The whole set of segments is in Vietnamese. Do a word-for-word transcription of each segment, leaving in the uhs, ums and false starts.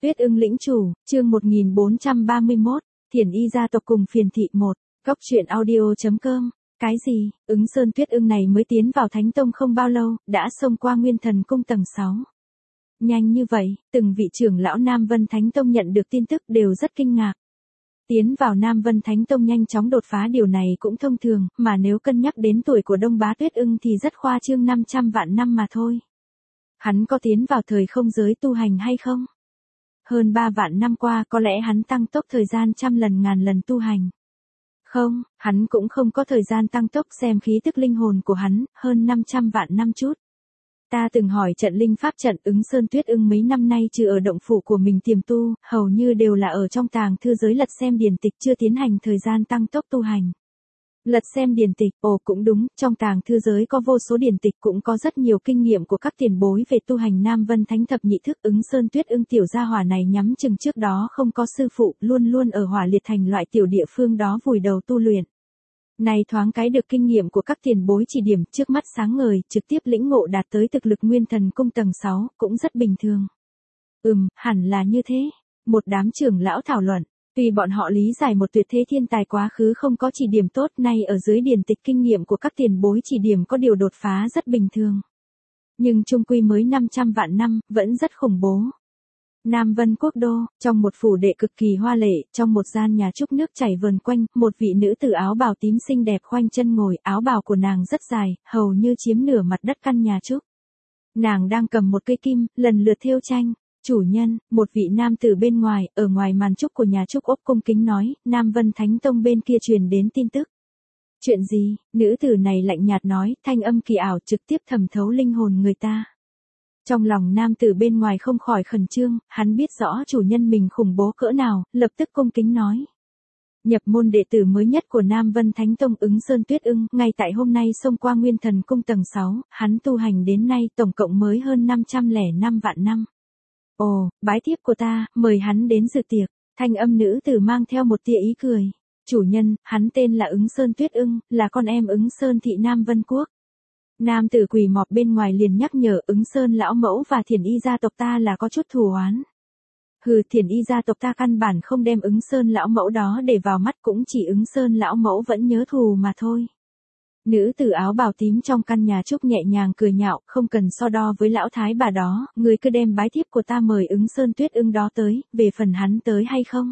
Tuyết ưng lĩnh chủ, chương một nghìn bốn trăm ba mươi mốt, Thiển Y gia tộc cùng phiền thị một, Cốc truyện audio.com. Cái gì, ứng sơn tuyết ưng này mới tiến vào Thánh Tông không bao lâu, đã xông qua Nguyên Thần Cung tầng sáu. Nhanh như vậy, từng vị trưởng lão Nam Vân Thánh Tông nhận được tin tức đều rất kinh ngạc. Tiến vào Nam Vân Thánh Tông nhanh chóng đột phá điều này cũng thông thường, mà nếu cân nhắc đến tuổi của Đông Bá Tuyết ưng thì rất khoa trương năm trăm vạn năm mà thôi. Hắn có tiến vào thời không giới tu hành hay không? Hơn ba vạn năm qua có lẽ hắn tăng tốc thời gian trăm lần ngàn lần tu hành. Không, hắn cũng không có thời gian tăng tốc xem khí tức linh hồn của hắn, hơn năm trăm vạn năm chút. Ta từng hỏi trận linh pháp trận ứng sơn tuyết ưng mấy năm nay trừ ở động phủ của mình tiềm tu, hầu như đều là ở trong tàng thư giới lật xem điển tịch chưa tiến hành thời gian tăng tốc tu hành. Lật xem điển tịch, ồ cũng đúng, trong tàng thư giới có vô số điển tịch cũng có rất nhiều kinh nghiệm của các tiền bối về tu hành Nam Vân Thánh Thập Nhị Thức ứng sơn tuyết ưng tiểu gia hỏa này nhắm chừng trước đó không có sư phụ, luôn luôn ở Hỏa Liệt Thành loại tiểu địa phương đó vùi đầu tu luyện. Này thoáng cái được kinh nghiệm của các tiền bối chỉ điểm trước mắt sáng ngời, trực tiếp lĩnh ngộ đạt tới thực lực Nguyên Thần Cung tầng sáu, cũng rất bình thường. Ừm, hẳn là như thế. Một đám trưởng lão thảo luận. Tuy bọn họ lý giải một tuyệt thế thiên tài quá khứ không có chỉ điểm tốt, nay ở dưới điển tịch kinh nghiệm của các tiền bối chỉ điểm có điều đột phá rất bình thường. Nhưng chung quy mới năm trăm vạn năm, vẫn rất khủng bố. Nam Vân Quốc Đô, trong một phủ đệ cực kỳ hoa lệ, trong một gian nhà trúc nước chảy vờn quanh, một vị nữ tử áo bào tím xinh đẹp khoanh chân ngồi, áo bào của nàng rất dài, hầu như chiếm nửa mặt đất căn nhà trúc. Nàng đang cầm một cây kim, lần lượt thêu tranh. Chủ nhân, một vị nam tử bên ngoài, ở ngoài màn trúc của nhà trúc ốc cung kính nói, Nam Vân Thánh Tông bên kia truyền đến tin tức. Chuyện gì? Nữ tử này lạnh nhạt nói, thanh âm kỳ ảo trực tiếp thẩm thấu linh hồn người ta. Trong lòng nam tử bên ngoài không khỏi khẩn trương, hắn biết rõ chủ nhân mình khủng bố cỡ nào, lập tức cung kính nói. Nhập môn đệ tử mới nhất của Nam Vân Thánh Tông ứng sơn tuyết ưng, ngay tại hôm nay xông qua Nguyên Thần Cung tầng sáu, hắn tu hành đến nay tổng cộng mới hơn năm trăm lẻ năm vạn năm. Ồ, bái thiếp của ta, mời hắn đến dự tiệc, thanh âm nữ tử mang theo một tia ý cười. Chủ nhân, hắn tên là ứng sơn tuyết ưng, là con em ứng sơn thị Nam Vân Quốc. Nam tử quỳ mọp bên ngoài liền nhắc nhở ứng sơn lão mẫu và Thiển Y gia tộc ta là có chút thù oán. Hừ, Thiển Y gia tộc ta căn bản không đem ứng sơn lão mẫu đó để vào mắt, cũng chỉ ứng sơn lão mẫu vẫn nhớ thù mà thôi. Nữ tử áo bào tím trong căn nhà trúc nhẹ nhàng cười nhạo, không cần so đo với lão thái bà đó, người cứ đem bái thiếp của ta mời ứng sơn tuyết ưng đó tới, về phần hắn tới hay không?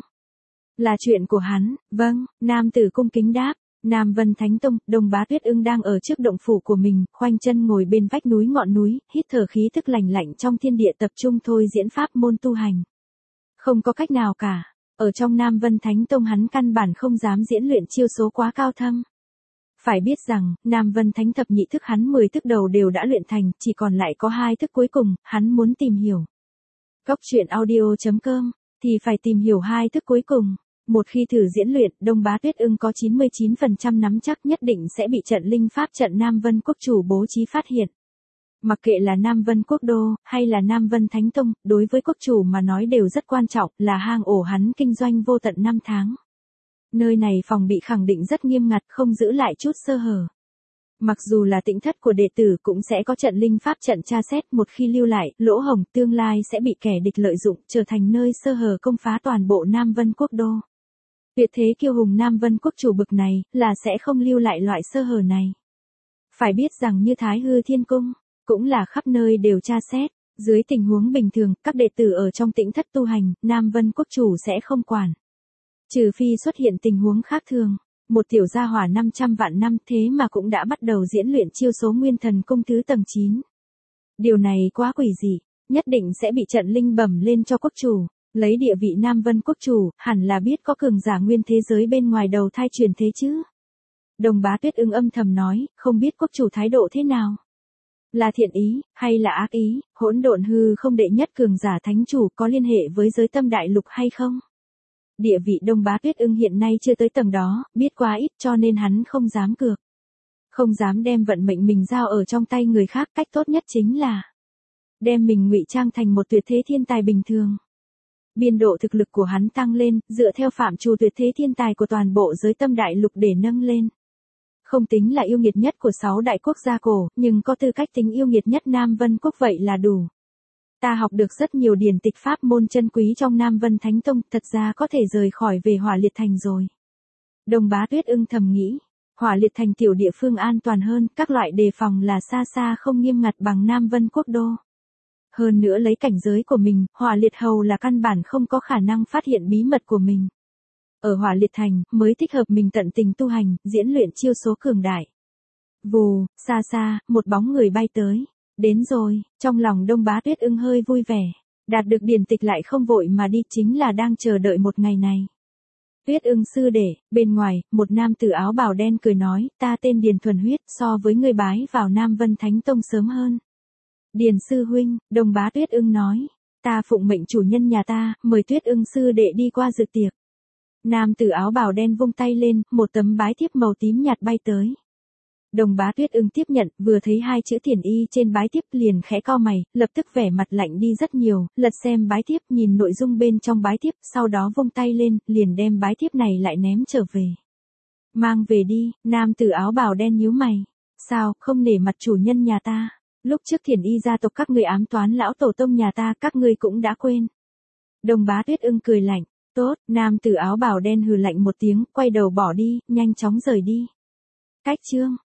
Là chuyện của hắn, vâng, nam tử cung kính đáp. Nam Vân Thánh Tông, Đông Bá Tuyết ưng đang ở trước động phủ của mình, khoanh chân ngồi bên vách núi ngọn núi, hít thở khí tức lành lạnh trong thiên địa tập trung thôi diễn pháp môn tu hành. Không có cách nào cả, ở trong Nam Vân Thánh Tông hắn căn bản không dám diễn luyện chiêu số quá cao thâm. Phải biết rằng, Nam Vân Thánh Thập Nhị Thức hắn mười thức đầu đều đã luyện thành, chỉ còn lại có hai thức cuối cùng, hắn muốn tìm hiểu. Cốc truyện audio.com, thì phải tìm hiểu hai thức cuối cùng. Một khi thử diễn luyện, Đông Bá Tuyết ưng có chín mươi chín phần trăm nắm chắc nhất định sẽ bị trận linh pháp trận Nam Vân Quốc chủ bố trí phát hiện. Mặc kệ là Nam Vân Quốc Đô, hay là Nam Vân Thánh Tông, đối với quốc chủ mà nói đều rất quan trọng, là hang ổ hắn kinh doanh vô tận năm tháng. Nơi này phòng bị khẳng định rất nghiêm ngặt, không giữ lại chút sơ hở. Mặc dù là tĩnh thất của đệ tử cũng sẽ có trận linh pháp trận tra xét, một khi lưu lại, lỗ hổng tương lai sẽ bị kẻ địch lợi dụng, trở thành nơi sơ hở công phá toàn bộ Nam Vân Quốc Đô. Tuyệt thế kiêu hùng Nam Vân Quốc chủ bực này, là sẽ không lưu lại loại sơ hở này. Phải biết rằng như Thái Hư Thiên Cung, cũng là khắp nơi đều tra xét, dưới tình huống bình thường, các đệ tử ở trong tĩnh thất tu hành, Nam Vân Quốc chủ sẽ không quản. Trừ phi xuất hiện tình huống khác thường, một tiểu gia hỏa năm trăm vạn năm thế mà cũng đã bắt đầu diễn luyện chiêu số Nguyên Thần Cung thứ tầng chín. Điều này quá quỷ dị, nhất định sẽ bị trận linh bẩm lên cho quốc chủ. Lấy địa vị Nam Vân Quốc chủ, hẳn là biết có cường giả nguyên thế giới bên ngoài đầu thai truyền thế chứ. Đông Bá Tuyết ưng âm thầm nói, không biết quốc chủ thái độ thế nào. Là thiện ý, hay là ác ý, hỗn độn hư không đệ nhất cường giả thánh chủ có liên hệ với giới tâm đại lục hay không? Địa vị Đông Bá Tuyết ưng hiện nay chưa tới tầng đó, biết quá ít cho nên hắn không dám cược. Không dám đem vận mệnh mình giao ở trong tay người khác, cách tốt nhất chính là đem mình ngụy trang thành một tuyệt thế thiên tài bình thường. Biên độ thực lực của hắn tăng lên, dựa theo phạm trù tuyệt thế thiên tài của toàn bộ giới tâm đại lục để nâng lên. Không tính là yêu nghiệt nhất của sáu đại quốc gia cổ, nhưng có tư cách tính yêu nghiệt nhất Nam Vân Quốc vậy là đủ. Ta học được rất nhiều điển tịch pháp môn chân quý trong Nam Vân Thánh Tông, thật ra có thể rời khỏi về Hỏa Liệt Thành rồi. Đồng Bá Tuyết ưng thầm nghĩ, Hỏa Liệt Thành tiểu địa phương an toàn hơn, các loại đề phòng là xa xa không nghiêm ngặt bằng Nam Vân Quốc đô. Hơn nữa lấy cảnh giới của mình, Hỏa Liệt Hầu là căn bản không có khả năng phát hiện bí mật của mình. Ở Hỏa Liệt Thành, mới thích hợp mình tận tình tu hành, diễn luyện chiêu số cường đại. Vù, xa xa, một bóng người bay tới. Đến rồi, trong lòng Đông Bá Tuyết ưng hơi vui vẻ. Đạt được điển tịch lại không vội mà đi, chính là đang chờ đợi một ngày này. Tuyết ưng sư đệ, bên ngoài, một nam tử áo bào đen cười nói, ta tên Điền Thuần Huyết, so với người bái vào Nam Vân Thánh Tông sớm hơn. Điền sư huynh, Đông Bá Tuyết ưng nói, ta phụng mệnh chủ nhân nhà ta, mời Tuyết ưng sư đệ đi qua dự tiệc. Nam tử áo bào đen vung tay lên, một tấm bái thiếp màu tím nhạt bay tới. Đồng Bá Tuyết ưng tiếp nhận, vừa thấy hai chữ Thiển Y trên bái thiếp liền khẽ cau mày, lập tức vẻ mặt lạnh đi rất nhiều, lật xem bái thiếp, nhìn nội dung bên trong bái thiếp, sau đó vung tay lên, liền đem bái thiếp này lại ném trở về. Mang về đi, nam tử áo bào đen nhíu mày. Sao, không nể mặt chủ nhân nhà ta? Lúc trước Thiển Y gia tộc các ngươi ám toán lão tổ tông nhà ta, các ngươi cũng đã quên. Đồng Bá Tuyết ưng cười lạnh, tốt, nam tử áo bào đen hừ lạnh một tiếng, quay đầu bỏ đi, nhanh chóng rời đi. Cách chương